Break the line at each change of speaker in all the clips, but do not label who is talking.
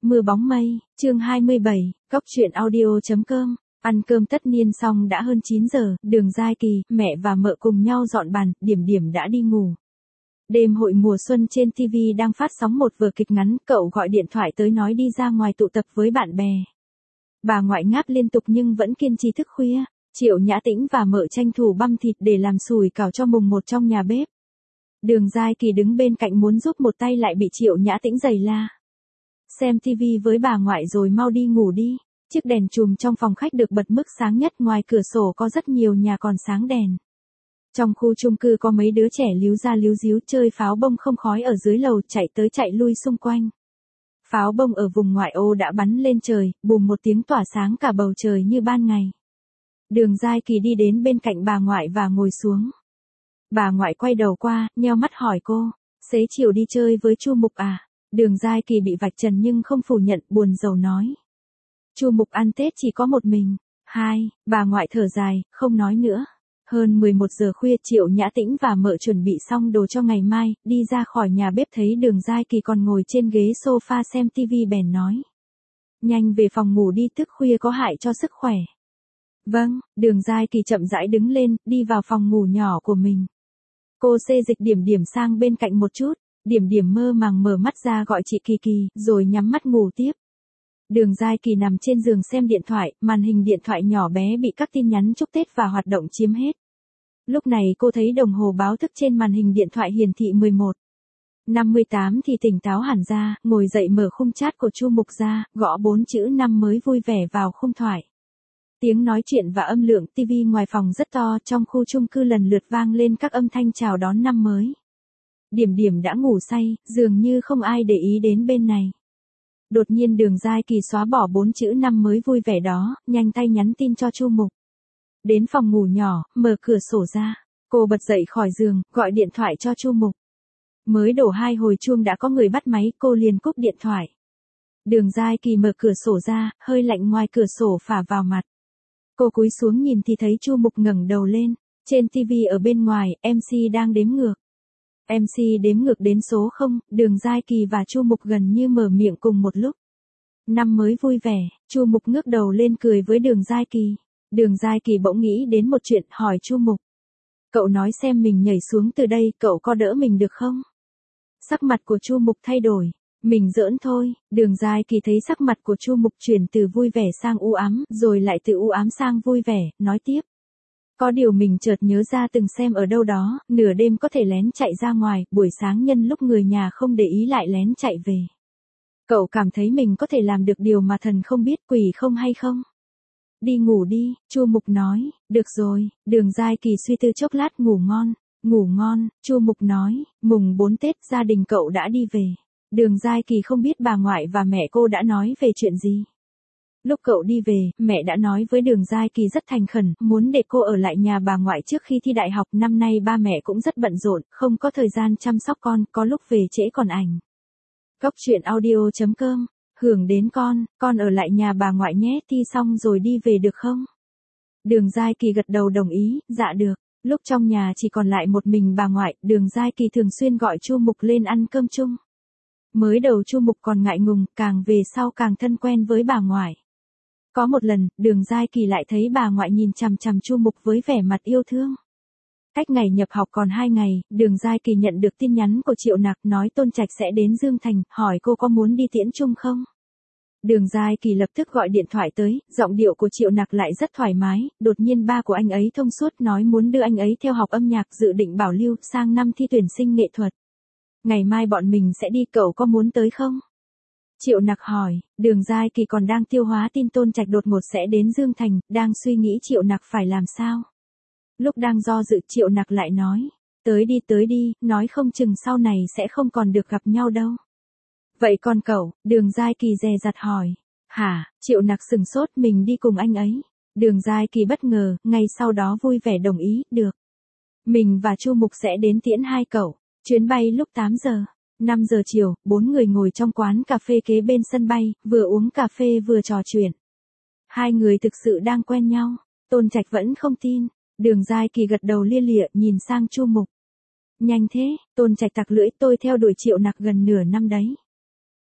Mưa bóng mây, chương 27, Cóc truyện audio.com. Ăn cơm tất niên xong đã hơn 9 giờ, Đường Giai Kỳ, mẹ và mợ cùng nhau dọn bàn, Điểm Điểm đã đi ngủ. Đêm hội mùa xuân trên TV đang phát sóng một vở kịch ngắn, cậu gọi điện thoại tới nói đi ra ngoài tụ tập với bạn bè. Bà ngoại ngáp liên tục nhưng vẫn kiên trì thức khuya. Triệu Nhã Tĩnh và mợ tranh thủ băm thịt để làm sủi cảo cho mùng một trong nhà bếp. Đường Giai Kỳ đứng bên cạnh muốn giúp một tay lại bị Triệu Nhã Tĩnh giày la. Xem TV với bà ngoại rồi mau đi ngủ đi. Chiếc đèn chùm trong phòng khách được bật mức sáng nhất, ngoài cửa sổ có rất nhiều nhà còn sáng đèn. Trong khu chung cư có mấy đứa trẻ líu ra líu díu chơi pháo bông không khói ở dưới lầu, chạy tới chạy lui xung quanh. Pháo bông ở vùng ngoại ô đã bắn lên trời, bùm một tiếng tỏa sáng cả bầu trời như ban ngày. Đường Giai Kỳ đi đến bên cạnh bà ngoại và ngồi xuống. Bà ngoại quay đầu qua, nheo mắt hỏi cô, xế chiều đi chơi với Chu Mục à? Đường Giai Kỳ bị vạch trần nhưng không phủ nhận, buồn rầu nói. Chu Mục ăn Tết chỉ có một mình. Bà ngoại thở dài, không nói nữa. Hơn 11 giờ khuya, Triệu Nhã Tĩnh và mợ chuẩn bị xong đồ cho ngày mai, đi ra khỏi nhà bếp thấy Đường Giai Kỳ còn ngồi trên ghế sofa xem TV bèn nói. Nhanh về phòng ngủ đi, thức khuya có hại cho sức khỏe. Vâng, Đường Giai Kỳ chậm rãi đứng lên, đi vào phòng ngủ nhỏ của mình. Cô xê dịch Điểm Điểm sang bên cạnh một chút, Điểm Điểm mơ màng mở mắt ra gọi chị Kỳ Kỳ, rồi nhắm mắt ngủ tiếp. Đường Giai Kỳ nằm trên giường xem điện thoại, màn hình điện thoại nhỏ bé bị các tin nhắn chúc Tết và hoạt động chiếm hết. Lúc này cô thấy đồng hồ báo thức trên màn hình điện thoại hiển thị 11:58 thì tỉnh táo hẳn ra, ngồi dậy mở khung chat của Chu Mục ra, gõ 4 chữ năm mới vui vẻ vào khung thoại. Tiếng nói chuyện và âm lượng TV ngoài phòng rất to, trong khu chung cư lần lượt vang lên các âm thanh chào đón năm mới. Điểm Điểm đã ngủ say, dường như không ai để ý đến bên này. Đột nhiên Đường Giai Kỳ xóa bỏ 4 chữ năm mới vui vẻ đó, nhanh tay nhắn tin cho Chu Mục. Đến phòng ngủ nhỏ, mở cửa sổ ra. Cô bật dậy khỏi giường, gọi điện thoại cho Chu Mục. Mới đổ 2 hồi chuông đã có người bắt máy, cô liền cúp điện thoại. Đường Giai Kỳ mở cửa sổ ra, hơi lạnh ngoài cửa sổ phả vào mặt. Cô cúi xuống nhìn thì thấy Chu Mục ngẩng đầu lên. Trên TV ở bên ngoài, MC đang đếm ngược. MC đếm ngược đến số 0, Đường Giai Kỳ và Chu Mục gần như mở miệng cùng một lúc. Năm mới vui vẻ, Chu Mục ngước đầu lên cười với Đường Giai Kỳ. Đường Giai Kỳ bỗng nghĩ đến một chuyện, hỏi Chu Mục. Cậu nói xem mình nhảy xuống từ đây, cậu có đỡ mình được không? Sắc mặt của Chu Mục thay đổi. Mình giỡn thôi. Đường Giai Kỳ thấy sắc mặt của Chu Mục chuyển từ vui vẻ sang u ám, rồi lại từ u ám sang vui vẻ, nói tiếp. Có điều mình chợt nhớ ra từng xem ở đâu đó, nửa đêm có thể lén chạy ra ngoài, buổi sáng nhân lúc người nhà không để ý lại lén chạy về. Cậu cảm thấy mình có thể làm được điều mà thần không biết, quỷ không hay không? Đi ngủ đi, Chu Mục nói. Được rồi. Đường Giai Kỳ suy tư chốc lát, ngủ ngon. Ngủ ngon, Chu Mục nói. Mùng 4 Tết gia đình cậu đã đi về. Đường Giai Kỳ không biết bà ngoại và mẹ cô đã nói về chuyện gì. Lúc cậu đi về, mẹ đã nói với Đường Giai Kỳ rất thành khẩn, muốn để cô ở lại nhà bà ngoại trước khi thi đại học. Năm nay ba mẹ cũng rất bận rộn, không có thời gian chăm sóc con, có lúc về trễ còn ảnh. Cóc truyện audio.com. Hưởng đến con ở lại nhà bà ngoại nhé, thi xong rồi đi về được không? Đường Giai Kỳ gật đầu đồng ý, dạ được. Lúc trong nhà chỉ còn lại một mình bà ngoại, Đường Giai Kỳ thường xuyên gọi Chu Mục lên ăn cơm chung. Mới đầu Chu Mục còn ngại ngùng, càng về sau càng thân quen với bà ngoại. Có một lần, Đường Giai Kỳ lại thấy bà ngoại nhìn chằm chằm Chu Mục với vẻ mặt yêu thương. Cách ngày nhập học còn 2 ngày, Đường Giai Kỳ nhận được tin nhắn của Triệu Nặc nói Tôn Trạch sẽ đến Dương Thành, hỏi cô có muốn đi tiễn chung không? Đường Giai Kỳ lập tức gọi điện thoại tới, giọng điệu của Triệu Nặc lại rất thoải mái, đột nhiên ba của anh ấy thông suốt nói muốn đưa anh ấy theo học âm nhạc, dự định bảo lưu sang năm thi tuyển sinh nghệ thuật. Ngày mai bọn mình sẽ đi, cậu có muốn tới không? Triệu Nặc hỏi. Đường Giai Kỳ còn đang tiêu hóa tin Tôn Trạch đột ngột sẽ đến Dương Thành, đang suy nghĩ Triệu Nặc phải làm sao. Lúc đang do dự, Triệu Nặc lại nói. Tới đi, nói không chừng sau này sẽ không còn được gặp nhau đâu. Vậy còn cậu? Đường Giai Kỳ dè dặt hỏi. Hả? Triệu Nặc sừng sốt, mình đi cùng anh ấy. Đường Giai Kỳ bất ngờ, ngay sau đó vui vẻ đồng ý, được. Mình và Chu Mục sẽ đến tiễn hai cậu. Chuyến bay lúc 8 giờ. 5 giờ chiều, 4 người ngồi trong quán cà phê kế bên sân bay, vừa uống cà phê vừa trò chuyện. Hai người thực sự đang quen nhau. Tôn Trạch vẫn không tin. Đường Giai Kỳ gật đầu lia lịa, nhìn sang Chu Mục. Nhanh thế, Tôn Trạch tặc lưỡi, tôi theo đuổi Triệu Nặc gần nửa năm đấy.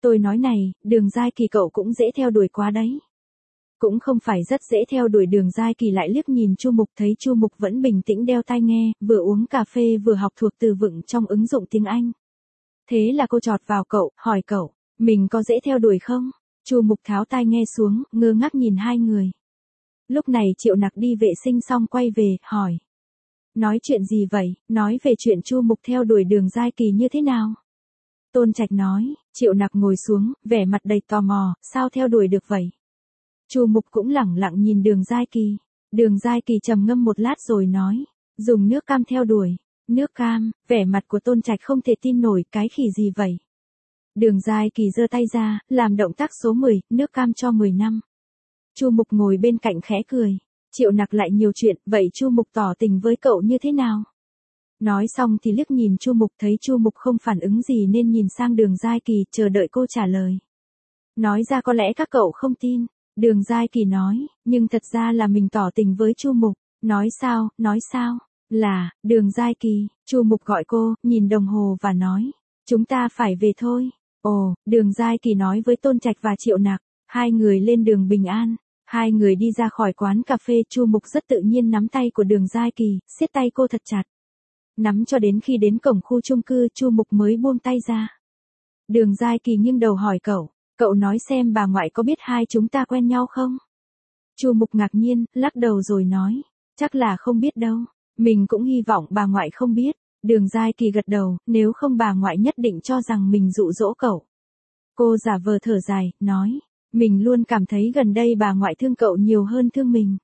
Tôi nói này, Đường Giai Kỳ cậu cũng dễ theo đuổi quá đấy. Cũng không phải rất dễ theo đuổi. Đường Giai Kỳ lại liếc nhìn Chu Mục, thấy Chu Mục vẫn bình tĩnh đeo tai nghe, vừa uống cà phê vừa học thuộc từ vựng trong ứng dụng tiếng Anh. Thế là cô chọt vào cậu, hỏi cậu, mình có dễ theo đuổi không? Chu Mục tháo tai nghe xuống, ngơ ngác nhìn hai người. Lúc này Triệu Nặc đi vệ sinh xong quay về, hỏi. Nói chuyện gì vậy? Nói về chuyện Chu Mục theo đuổi Đường Giai Kỳ như thế nào? Tôn Trạch nói. Triệu Nặc ngồi xuống, vẻ mặt đầy tò mò, sao theo đuổi được vậy? Chu Mục cũng lẳng lặng nhìn Đường Giai Kỳ. Đường Giai Kỳ trầm ngâm một lát rồi nói, dùng nước cam theo đuổi. Nước cam? Vẻ mặt của Tôn Trạch không thể tin nổi, cái khỉ gì vậy? Đường Giai Kỳ giơ tay ra, làm động tác số 10, nước cam cho 10 năm. Chu Mục ngồi bên cạnh khẽ cười. Triệu Nặc lại nhiều chuyện, vậy Chu Mục tỏ tình với cậu như thế nào? Nói xong thì liếc nhìn Chu Mục, thấy Chu Mục không phản ứng gì nên nhìn sang Đường Giai Kỳ, chờ đợi cô trả lời. Nói ra có lẽ các cậu không tin. Đường Giai Kỳ nói, nhưng thật ra là mình tỏ tình với Chu Mục. Nói sao? Là, Đường Giai Kỳ. Chu Mục gọi cô, nhìn đồng hồ và nói, chúng ta phải về thôi. Ồ, Đường Giai Kỳ nói với Tôn Trạch và Triệu Nặc. Hai người lên đường Bình An. Hai người đi ra khỏi quán cà phê. Chu Mục rất tự nhiên nắm tay của Đường Giai Kỳ, siết tay cô thật chặt. Nắm cho đến khi đến cổng khu chung cư, Chu Mục mới buông tay ra. Đường Giai Kỳ nghiêng đầu hỏi cậu nói xem bà ngoại có biết hai chúng ta quen nhau không? Chu Mục ngạc nhiên, lắc đầu rồi nói, chắc là không biết đâu, mình cũng hy vọng bà ngoại không biết. Đường Giai Kỳ gật đầu, nếu không bà ngoại nhất định cho rằng mình dụ dỗ cậu. Cô giả vờ thở dài, nói, mình luôn cảm thấy gần đây bà ngoại thương cậu nhiều hơn thương mình.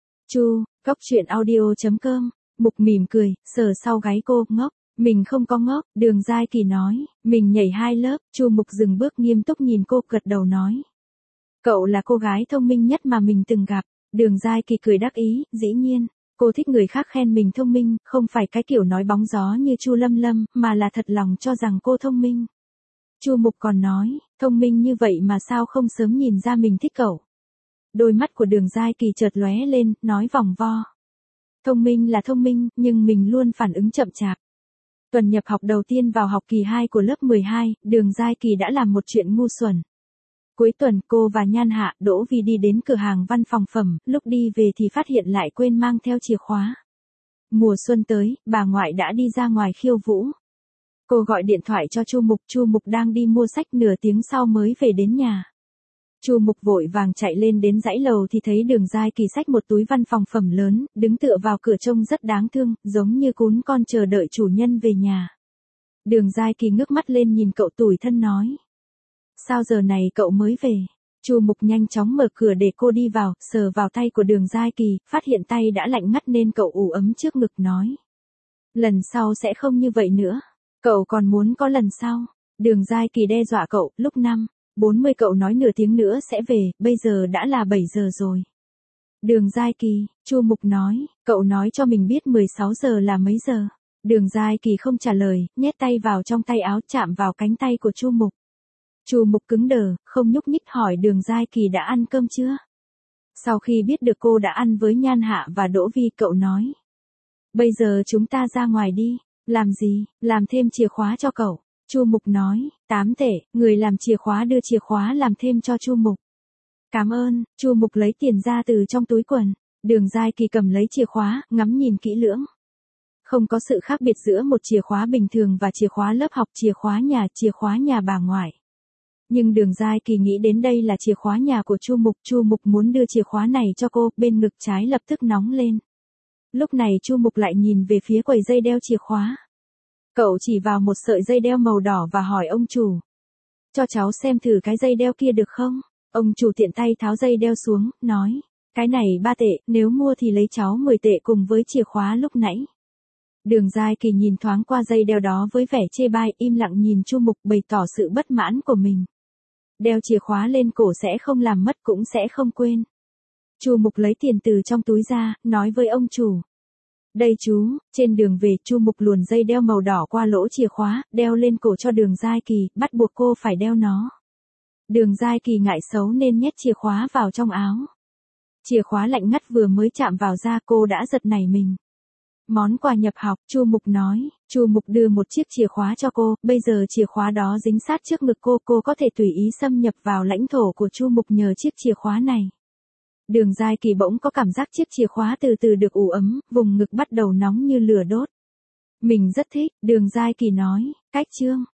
Cóc truyện audio.com. Mục mỉm cười, sờ sau gáy cô, ngốc. Mình không có ngốc. Đường Giai Kỳ nói, mình nhảy 2 lớp. Chu Mục dừng bước nghiêm túc nhìn cô, gật đầu nói, cậu là cô gái thông minh nhất mà mình từng gặp. Đường Giai Kỳ cười đắc ý, dĩ nhiên, cô thích người khác khen mình thông minh, không phải cái kiểu nói bóng gió như Chu Lâm Lâm, mà là thật lòng cho rằng cô thông minh. Chu Mục còn nói, thông minh như vậy mà sao không sớm nhìn ra mình thích cậu. Đôi mắt của Đường Giai Kỳ chợt lóe lên, nói vòng vo. Thông minh là thông minh, nhưng mình luôn phản ứng chậm chạp. Tuần nhập học đầu tiên vào học kỳ 2 của lớp 12, Đường Giai Kỳ đã làm một chuyện ngu xuẩn. Cuối tuần, cô và Nhan Hạ, Đỗ Vi đi đến cửa hàng văn phòng phẩm, lúc đi về thì phát hiện lại quên mang theo chìa khóa. Mùa xuân tới, bà ngoại đã đi ra ngoài khiêu vũ. Cô gọi điện thoại cho Chu Mục đang đi mua sách, nửa tiếng sau mới về đến nhà. Chu Mục vội vàng chạy lên đến dãy lầu thì thấy Đường Giai Kỳ xách một túi văn phòng phẩm lớn, đứng tựa vào cửa trông rất đáng thương, giống như cún con chờ đợi chủ nhân về nhà. Đường Giai Kỳ ngước mắt lên nhìn cậu, tủi thân nói, sao giờ này cậu mới về? Chu Mục nhanh chóng mở cửa để cô đi vào, sờ vào tay của Đường Giai Kỳ, phát hiện tay đã lạnh ngắt nên cậu ủ ấm trước ngực nói, lần sau sẽ không như vậy nữa. Cậu còn muốn có lần sau? Đường Giai Kỳ đe dọa cậu, lúc 5:40 cậu nói nửa tiếng nữa sẽ về, bây giờ đã là 7 giờ rồi. Đường Giai Kỳ, Chu Mục nói, cậu nói cho mình biết 16 giờ là mấy giờ? Đường Giai Kỳ không trả lời, nhét tay vào trong tay áo, chạm vào cánh tay của Chu Mục. Chu Mục cứng đờ, không nhúc nhích, hỏi Đường Giai Kỳ đã ăn cơm chưa? Sau khi biết được cô đã ăn với Nhan Hạ và Đỗ Vi, cậu nói, bây giờ chúng ta ra ngoài đi. Làm gì? Làm thêm chìa khóa cho cậu. Chu Mục nói, 8 tệ, người làm chìa khóa đưa chìa khóa làm thêm cho Chu Mục. Cảm ơn. Chu Mục lấy tiền ra từ trong túi quần. Đường Giai Kỳ cầm lấy chìa khóa, ngắm nhìn kỹ lưỡng. Không có sự khác biệt giữa một chìa khóa bình thường và chìa khóa lớp học, chìa khóa nhà bà ngoại. Nhưng Đường Giai Kỳ nghĩ đến đây là chìa khóa nhà của Chu Mục muốn đưa chìa khóa này cho cô, bên ngực trái lập tức nóng lên. Lúc này Chu Mục lại nhìn về phía quầy dây đeo chìa khóa. Cậu chỉ vào một sợi dây đeo màu đỏ và hỏi ông chủ, cho cháu xem thử cái dây đeo kia được không? Ông chủ tiện tay tháo dây đeo xuống, nói, cái này 3 tệ, nếu mua thì lấy cháu 10 tệ cùng với chìa khóa lúc nãy. Đường Giai Kỳ nhìn thoáng qua dây đeo đó với vẻ chê bai, im lặng nhìn Chu Mục, bày tỏ sự bất mãn của mình. Đeo chìa khóa lên cổ sẽ không làm mất, cũng sẽ không quên. Chu Mục lấy tiền từ trong túi ra, nói với ông chủ, đây chú. Trên đường về, Chu Mục luồn dây đeo màu đỏ qua lỗ chìa khóa, đeo lên cổ cho Đường Giai Kỳ, bắt buộc cô phải đeo nó. Đường Giai Kỳ ngại xấu nên nhét chìa khóa vào trong áo. Chìa khóa lạnh ngắt vừa mới chạm vào da, cô đã giật nảy mình. Món quà nhập học, Chu Mục nói. Chu Mục đưa một chiếc chìa khóa cho cô, bây giờ chìa khóa đó dính sát trước ngực cô có thể tùy ý xâm nhập vào lãnh thổ của Chu Mục nhờ chiếc chìa khóa này. Đường Giai Kỳ bỗng có cảm giác chiếc chìa khóa từ từ được ủ ấm, vùng ngực bắt đầu nóng như lửa đốt. Mình rất thích, Đường Giai Kỳ nói, cách chương.